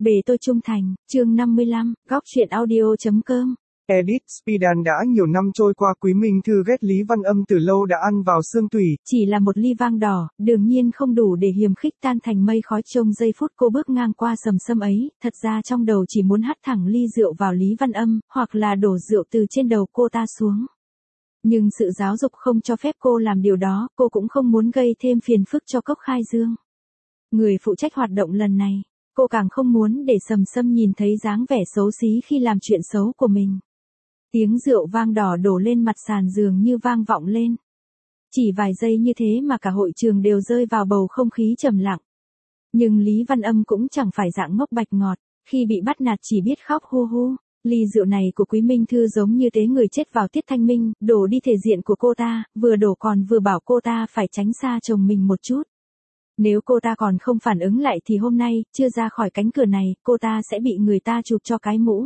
Bề tôi trung thành, chương 55, góc truyện audio.com. Edit Spidan đã nhiều năm trôi qua, Quý Minh Thư ghét Lý Văn Âm từ lâu đã ăn vào xương tủy. Chỉ là một ly vang đỏ, đương nhiên không đủ để hiềm khích tan thành mây khói. Trong giây phút cô bước ngang qua Sầm Sâm ấy, thật ra trong đầu chỉ muốn hắt thẳng ly rượu vào Lý Văn Âm, hoặc là đổ rượu từ trên đầu cô ta xuống. Nhưng sự giáo dục không cho phép cô làm điều đó, cô cũng không muốn gây thêm phiền phức cho Cốc Khai Dương, người phụ trách hoạt động lần này. Cô càng không muốn để Sầm Sâm nhìn thấy dáng vẻ xấu xí khi làm chuyện xấu của mình. Tiếng rượu vang đỏ đổ lên mặt sàn dường như vang vọng lên. Chỉ vài giây như thế mà cả hội trường đều rơi vào bầu không khí trầm lặng. Nhưng Lý Văn Âm cũng chẳng phải dạng ngốc bạch ngọt, khi bị bắt nạt chỉ biết khóc hu hu. Ly rượu này của Quý Minh Thư giống như tế người chết vào tiết thanh minh, đổ đi thể diện của cô ta, vừa đổ còn vừa bảo cô ta phải tránh xa chồng mình một chút. Nếu cô ta còn không phản ứng lại thì hôm nay, chưa ra khỏi cánh cửa này, cô ta sẽ bị người ta chụp cho cái mũ.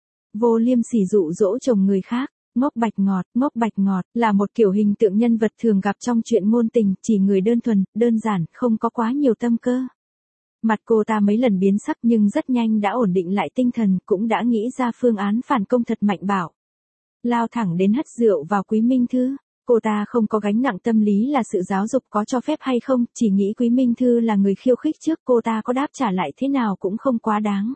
Vô liêm sỉ dụ dỗ chồng người khác. Ngốc bạch ngọt là một kiểu hình tượng nhân vật thường gặp trong chuyện ngôn tình, chỉ người đơn thuần, đơn giản, không có quá nhiều tâm cơ. Mặt cô ta mấy lần biến sắc nhưng rất nhanh đã ổn định lại tinh thần, cũng đã nghĩ ra phương án phản công thật mạnh bạo. Lao thẳng đến hất rượu vào Quý Minh Thư. Cô ta không có gánh nặng tâm lý là sự giáo dục có cho phép hay không, chỉ nghĩ Quý Minh Thư là người khiêu khích trước, cô ta có đáp trả lại thế nào cũng không quá đáng.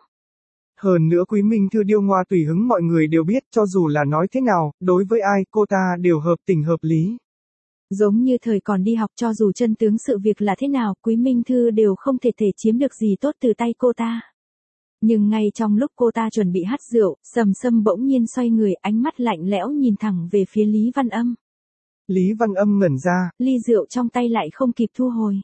Hơn nữa Quý Minh Thư điêu ngoa tùy hứng, mọi người đều biết, cho dù là nói thế nào, đối với ai, cô ta đều hợp tình hợp lý. Giống như thời còn đi học, cho dù chân tướng sự việc là thế nào, Quý Minh Thư đều không thể chiếm được gì tốt từ tay cô ta. Nhưng ngay trong lúc cô ta chuẩn bị hắt rượu, Sầm Sâm bỗng nhiên xoay người, ánh mắt lạnh lẽo nhìn thẳng về phía Lý Văn Âm. Lý Văn Âm ngẩn ra, ly rượu trong tay lại không kịp thu hồi.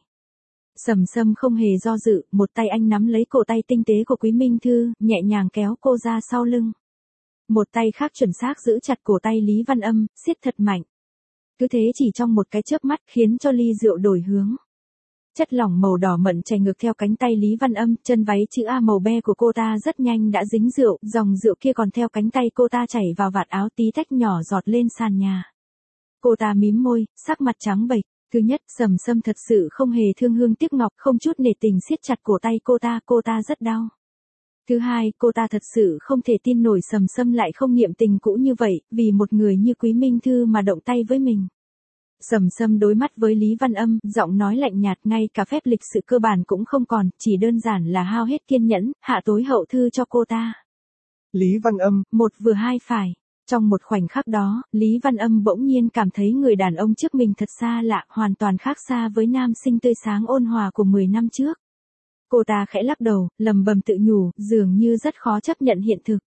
Sầm Sâm không hề do dự, một tay anh nắm lấy cổ tay tinh tế của Quý Minh Thư, nhẹ nhàng kéo cô ra sau lưng. Một tay khác chuẩn xác giữ chặt cổ tay Lý Văn Âm, siết thật mạnh. Cứ thế chỉ trong một cái chớp mắt khiến cho ly rượu đổi hướng. Chất lỏng màu đỏ mận chảy ngược theo cánh tay Lý Văn Âm, chân váy chữ A màu be của cô ta rất nhanh đã dính rượu, dòng rượu kia còn theo cánh tay cô ta chảy vào vạt áo, tí tách nhỏ giọt lên sàn nhà. Cô ta mím môi, sắc mặt trắng bệch. Thứ nhất, Sầm Sâm thật sự không hề thương hương tiếc ngọc, không chút nể tình siết chặt cổ tay cô ta rất đau. Thứ hai, cô ta thật sự không thể tin nổi Sầm Sâm lại không niệm tình cũ như vậy, vì một người như Quý Minh Thư mà động tay với mình. Sầm Sâm đối mắt với Lý Văn Âm, giọng nói lạnh nhạt, ngay cả phép lịch sự cơ bản cũng không còn, chỉ đơn giản là hao hết kiên nhẫn, hạ tối hậu thư cho cô ta. Lý Văn Âm, một vừa hai phải. Trong một khoảnh khắc đó, Lý Văn Âm bỗng nhiên cảm thấy người đàn ông trước mình thật xa lạ, hoàn toàn khác xa với nam sinh tươi sáng ôn hòa của 10 năm trước. Cô ta khẽ lắc đầu, lầm bầm tự nhủ, dường như rất khó chấp nhận hiện thực.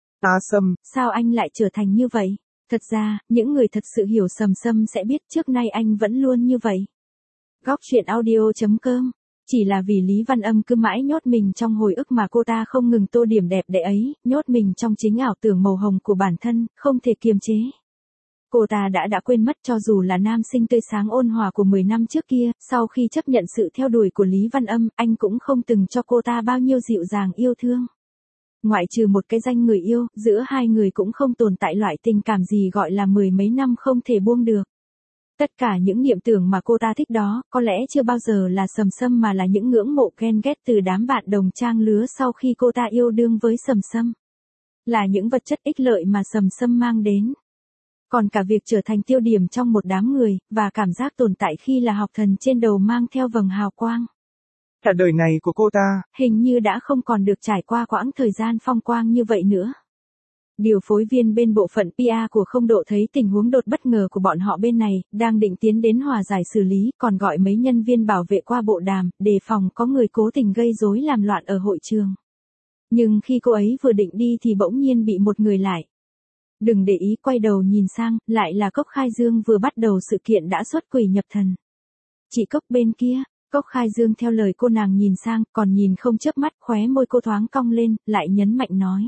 Sâm, sao anh lại trở thành như vậy? Thật ra, những người thật sự hiểu Sầm Sâm sẽ biết trước nay anh vẫn luôn như vậy. Góc truyện audio.com. Chỉ là vì Lý Văn Âm cứ mãi nhốt mình trong hồi ức mà cô ta không ngừng tô điểm đẹp đẽ ấy, nhốt mình trong chính ảo tưởng màu hồng của bản thân, không thể kiềm chế. Cô ta đã quên mất cho dù là nam sinh tươi sáng ôn hòa của 10 năm trước kia, sau khi chấp nhận sự theo đuổi của Lý Văn Âm, anh cũng không từng cho cô ta bao nhiêu dịu dàng yêu thương. Ngoại trừ một cái danh người yêu, giữa hai người cũng không tồn tại loại tình cảm gì gọi là 10 mấy năm không thể buông được. Tất cả những niệm tưởng mà cô ta thích đó, có lẽ chưa bao giờ là Sầm Sâm mà là những ngưỡng mộ ghen ghét từ đám bạn đồng trang lứa sau khi cô ta yêu đương với Sầm Sâm. Là những vật chất ích lợi mà Sầm Sâm mang đến. Còn cả việc trở thành tiêu điểm trong một đám người, và cảm giác tồn tại khi là học thần trên đầu mang theo vầng hào quang. Cả đời này của cô ta, hình như đã không còn được trải qua quãng thời gian phong quang như vậy nữa. Điều phối viên bên bộ phận PR của Không Độ thấy tình huống đột bất ngờ của bọn họ bên này, đang định tiến đến hòa giải xử lý, còn gọi mấy nhân viên bảo vệ qua bộ đàm, đề phòng có người cố tình gây rối làm loạn ở hội trường. Nhưng khi cô ấy vừa định đi thì bỗng nhiên bị một người lại. Đừng để ý, quay đầu nhìn sang, lại là Cốc Khai Dương vừa bắt đầu sự kiện đã xuất quỷ nhập thần. Chị Cốc bên kia. Cốc Khai Dương theo lời cô nàng nhìn sang, còn nhìn không chớp mắt, khóe môi cô thoáng cong lên, lại nhấn mạnh nói.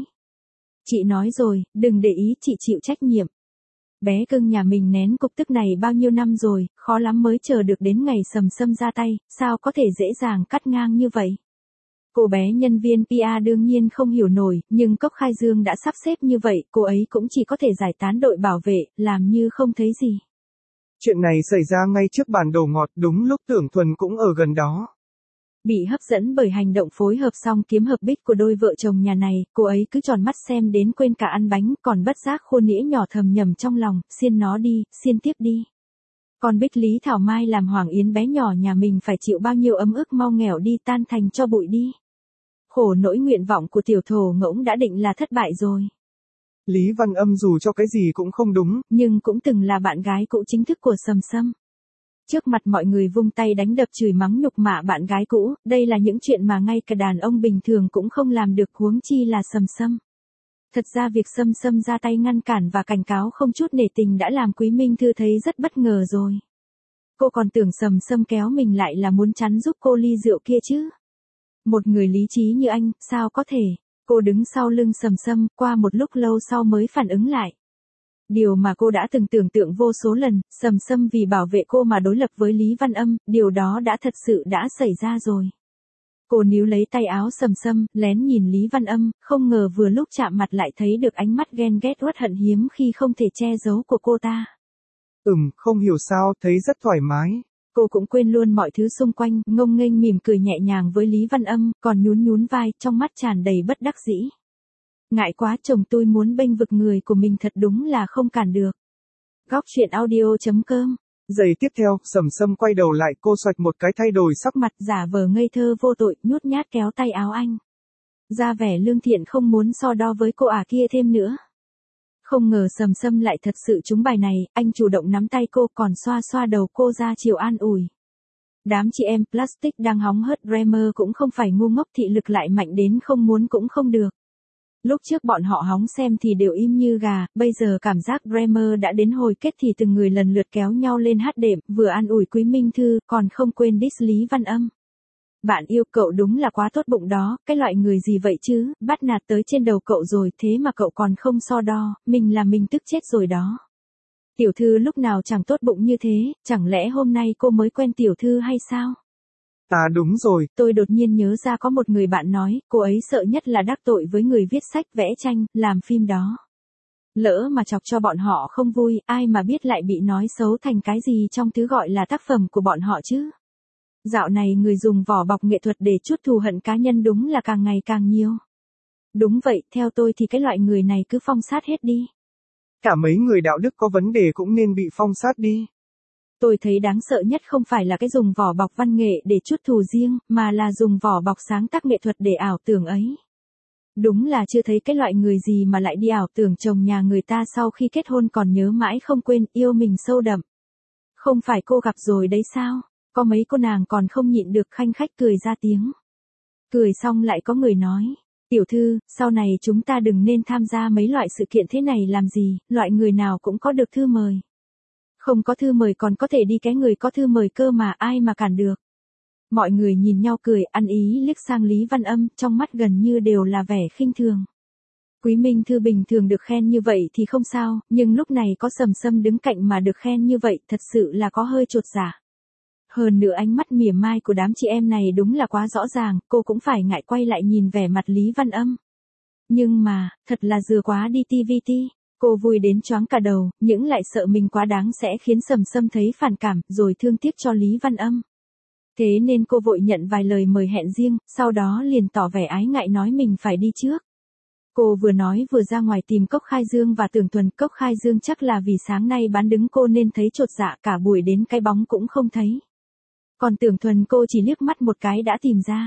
Chị nói rồi, đừng để ý, chị chịu trách nhiệm. Bé cưng nhà mình nén cục tức này bao nhiêu năm rồi, khó lắm mới chờ được đến ngày Sầm Sâm ra tay, sao có thể dễ dàng cắt ngang như vậy. Cô bé nhân viên PR đương nhiên không hiểu nổi, nhưng Cốc Khai Dương đã sắp xếp như vậy, cô ấy cũng chỉ có thể giải tán đội bảo vệ, làm như không thấy gì. Chuyện này xảy ra ngay trước bản đồ ngọt, đúng lúc Tưởng Thuần cũng ở gần đó. Bị hấp dẫn bởi hành động phối hợp song kiếm hợp bích của đôi vợ chồng nhà này, cô ấy cứ tròn mắt xem đến quên cả ăn bánh, còn bất giác khôn nĩa nhỏ thầm nhầm trong lòng, xiên nó đi, xiên tiếp đi. Con Bích Lý Thảo Mai làm Hoàng Yến bé nhỏ nhà mình phải chịu bao nhiêu ấm ức mau nghèo đi tan thành cho bụi đi. Khổ nỗi nguyện vọng của tiểu thổ ngỗng đã định là thất bại rồi. Lý Văn Âm dù cho cái gì cũng không đúng, nhưng cũng từng là bạn gái cũ chính thức của Sầm Sâm. Trước mặt mọi người vung tay đánh đập chửi mắng nhục mạ bạn gái cũ, đây là những chuyện mà ngay cả đàn ông bình thường cũng không làm được, huống chi là Sầm Sâm. Thật ra việc Sầm Sâm ra tay ngăn cản và cảnh cáo không chút nể tình đã làm Quý Minh Thư thấy rất bất ngờ rồi. Cô còn tưởng Sầm Sâm kéo mình lại là muốn chắn giúp cô ly rượu kia chứ. Một người lý trí như anh, sao có thể? Cô đứng sau lưng Sầm Sâm, qua một lúc lâu sau mới phản ứng lại. Điều mà cô đã từng tưởng tượng vô số lần, Sầm Sâm vì bảo vệ cô mà đối lập với Lý Văn Âm, điều đó đã thật sự đã xảy ra rồi. Cô níu lấy tay áo Sầm Sâm, lén nhìn Lý Văn Âm, không ngờ vừa lúc chạm mặt lại thấy được ánh mắt ghen ghét uất hận hiếm khi không thể che giấu của cô ta. Không hiểu sao, thấy rất thoải mái. Cô cũng quên luôn mọi thứ xung quanh, ngông nghênh mỉm cười nhẹ nhàng với Lý Văn Âm, còn nhún nhún vai, trong mắt tràn đầy bất đắc dĩ. Ngại quá, chồng tôi muốn bênh vực người của mình thật đúng là không cản được. Góc truyện audio.com. Giây tiếp theo, Sầm Sâm quay đầu lại, cô xoạch một cái thay đổi sắc mặt, giả vờ ngây thơ vô tội, nhút nhát kéo tay áo anh. Ra vẻ lương thiện không muốn so đo với cô kia thêm nữa. Không ngờ Sầm Sâm lại thật sự trúng bài này, anh chủ động nắm tay cô còn xoa xoa đầu cô ra chiều an ủi. Đám chị em plastic đang hóng hớt Dreamer cũng không phải ngu ngốc, thị lực lại mạnh đến không muốn cũng không được. Lúc trước bọn họ hóng xem thì đều im như gà, bây giờ cảm giác Dreamer đã đến hồi kết thì từng người lần lượt kéo nhau lên hát đệm, vừa an ủi Quý Minh Thư, còn không quên diss Lý Văn Âm. Bạn yêu cậu đúng là quá tốt bụng đó, cái loại người gì vậy chứ, bắt nạt tới trên đầu cậu rồi thế mà cậu còn không so đo, mình là mình tức chết rồi đó. Tiểu thư lúc nào chẳng tốt bụng như thế, chẳng lẽ hôm nay cô mới quen tiểu thư hay sao? À đúng rồi. Tôi đột nhiên nhớ ra có một người bạn nói, cô ấy sợ nhất là đắc tội với người viết sách, vẽ tranh, làm phim đó. Lỡ mà chọc cho bọn họ không vui, ai mà biết lại bị nói xấu thành cái gì trong thứ gọi là tác phẩm của bọn họ chứ. Dạo này người dùng vỏ bọc nghệ thuật để chuốt thù hận cá nhân đúng là càng ngày càng nhiều. Đúng vậy, theo tôi thì cái loại người này cứ phong sát hết đi. Cả mấy người đạo đức có vấn đề cũng nên bị phong sát đi. Tôi thấy đáng sợ nhất không phải là cái dùng vỏ bọc văn nghệ để chuốt thù riêng, mà là dùng vỏ bọc sáng tác nghệ thuật để ảo tưởng ấy. Đúng là chưa thấy cái loại người gì mà lại đi ảo tưởng chồng nhà người ta sau khi kết hôn còn nhớ mãi không quên, yêu mình sâu đậm. Không phải cô gặp rồi đấy sao? Có mấy cô nàng còn không nhịn được khanh khách cười ra tiếng. Cười xong lại có người nói, tiểu thư, sau này chúng ta đừng nên tham gia mấy loại sự kiện thế này làm gì, loại người nào cũng có được thư mời. Không có thư mời còn có thể đi cái người có thư mời cơ mà, ai mà cản được. Mọi người nhìn nhau cười, ăn ý liếc sang Lý Văn Âm, trong mắt gần như đều là vẻ khinh thường. Quý Minh Thư bình thường được khen như vậy thì không sao, nhưng lúc này có Sầm Sâm đứng cạnh mà được khen như vậy, thật sự là có hơi chột dạ. Hơn nữa ánh mắt mỉa mai của đám chị em này đúng là quá rõ ràng, cô cũng phải ngại quay lại nhìn vẻ mặt Lý Văn Âm. Nhưng mà, thật là dừa quá đi TVT. Cô vui đến choáng cả đầu, nhưng lại sợ mình quá đáng sẽ khiến Sầm Sâm thấy phản cảm, rồi thương tiếc cho Lý Văn Âm. Thế nên cô vội nhận vài lời mời hẹn riêng, sau đó liền tỏ vẻ ái ngại nói mình phải đi trước. Cô vừa nói vừa ra ngoài tìm Cốc Khai Dương và Tưởng Thuần. Cốc Khai Dương chắc là vì sáng nay bán đứng cô nên thấy chột dạ, cả buổi đến cái bóng cũng không thấy. Còn Tưởng Thuần cô chỉ liếc mắt một cái đã tìm ra.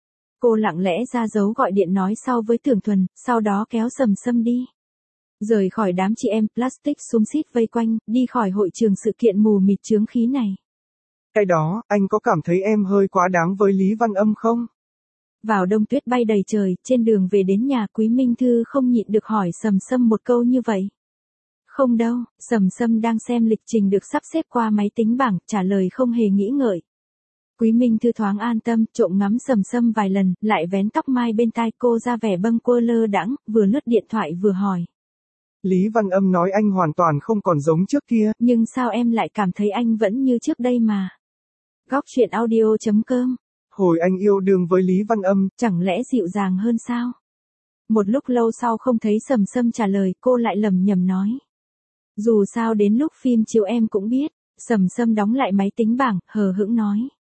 Cô lặng lẽ ra dấu gọi điện nói sau với Tưởng Thuần, sau đó kéo Sầm Sâm đi. Rời khỏi đám chị em plastic xúm xít vây quanh, đi khỏi hội trường sự kiện mù mịt chướng khí này. Cái đó, anh có cảm thấy em hơi quá đáng với Lý Văn Âm không? Vào đông tuyết bay đầy trời, trên đường về đến nhà Quý Minh Thư không nhịn được hỏi Sầm Sâm một câu như vậy. Không đâu, Sầm Sâm đang xem lịch trình được sắp xếp qua máy tính bảng, trả lời không hề nghĩ ngợi. Quý Minh Thư thoáng an tâm, trộm ngắm Sầm Sâm vài lần, lại vén tóc mai bên tai cô ra vẻ bâng quơ lơ đãng, vừa lướt điện thoại vừa hỏi. Lý Văn Âm nói anh hoàn toàn không còn giống trước kia. Nhưng sao em lại cảm thấy anh vẫn như trước đây mà? Góc truyện audio.com. Hồi anh yêu đương với Lý Văn Âm, chẳng lẽ dịu dàng hơn sao? Một lúc lâu sau không thấy Sầm Sâm trả lời, cô lại lẩm nhẩm nói. Dù sao đến lúc phim chiếu em cũng biết. Sầm Sâm đóng lại máy tính bảng, hờ hững nói.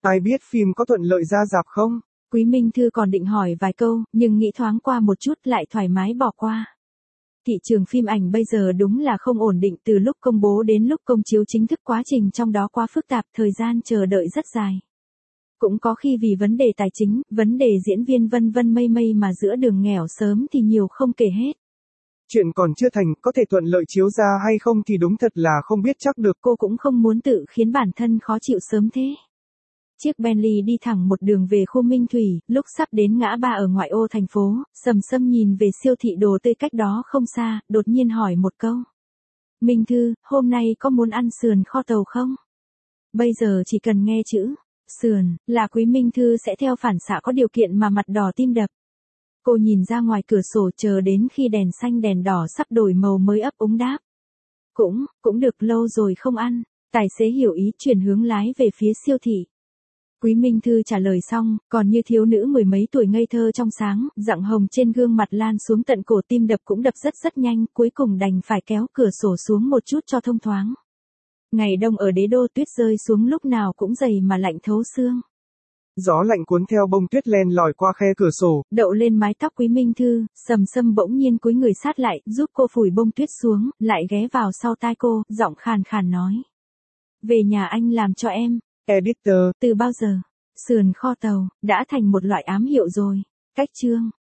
Ai biết phim có thuận lợi ra rạp không? Quý Minh Thư còn định hỏi vài câu, nhưng nghĩ thoáng qua một chút lại thoải mái bỏ qua. Thị trường phim ảnh bây giờ đúng là không ổn định, từ lúc công bố đến lúc công chiếu chính thức quá trình trong đó quá phức tạp, thời gian chờ đợi rất dài. Cũng có khi vì vấn đề tài chính, vấn đề diễn viên vân vân mây mây mà giữa đường nghèo sớm thì nhiều không kể hết. Chuyện còn chưa thành, có thể thuận lợi chiếu ra hay không thì đúng thật là không biết chắc được. Cô cũng không muốn tự khiến bản thân khó chịu sớm thế. Chiếc Bentley đi thẳng một đường về khu Minh Thủy, lúc sắp đến ngã ba ở ngoại ô thành phố, Sầm Sâm nhìn về siêu thị đồ tươi cách đó không xa, đột nhiên hỏi một câu. Minh Thư, hôm nay có muốn ăn sườn kho tàu không? Bây giờ chỉ cần nghe chữ sườn là Quý Minh Thư sẽ theo phản xạ có điều kiện mà mặt đỏ tim đập. Cô nhìn ra ngoài cửa sổ chờ đến khi đèn xanh đèn đỏ sắp đổi màu mới ấp úng đáp. Cũng được, lâu rồi không ăn. Tài xế hiểu ý chuyển hướng lái về phía siêu thị. Quý Minh Thư trả lời xong, còn như thiếu nữ mười mấy tuổi ngây thơ trong sáng, rạng hồng trên gương mặt lan xuống tận cổ, tim đập cũng đập rất nhanh, cuối cùng đành phải kéo cửa sổ xuống một chút cho thông thoáng. Ngày đông ở đế đô, tuyết rơi xuống lúc nào cũng dày mà lạnh thấu xương. Gió lạnh cuốn theo bông tuyết len lỏi qua khe cửa sổ, đậu lên mái tóc Quý Minh Thư, Sầm Sâm bỗng nhiên cúi người sát lại, giúp cô phủi bông tuyết xuống, lại ghé vào sau tai cô, giọng khàn khàn nói. Về nhà anh làm cho em. Editor. Từ bao giờ, sườn kho tàu đã thành một loại ám hiệu rồi. Cách chương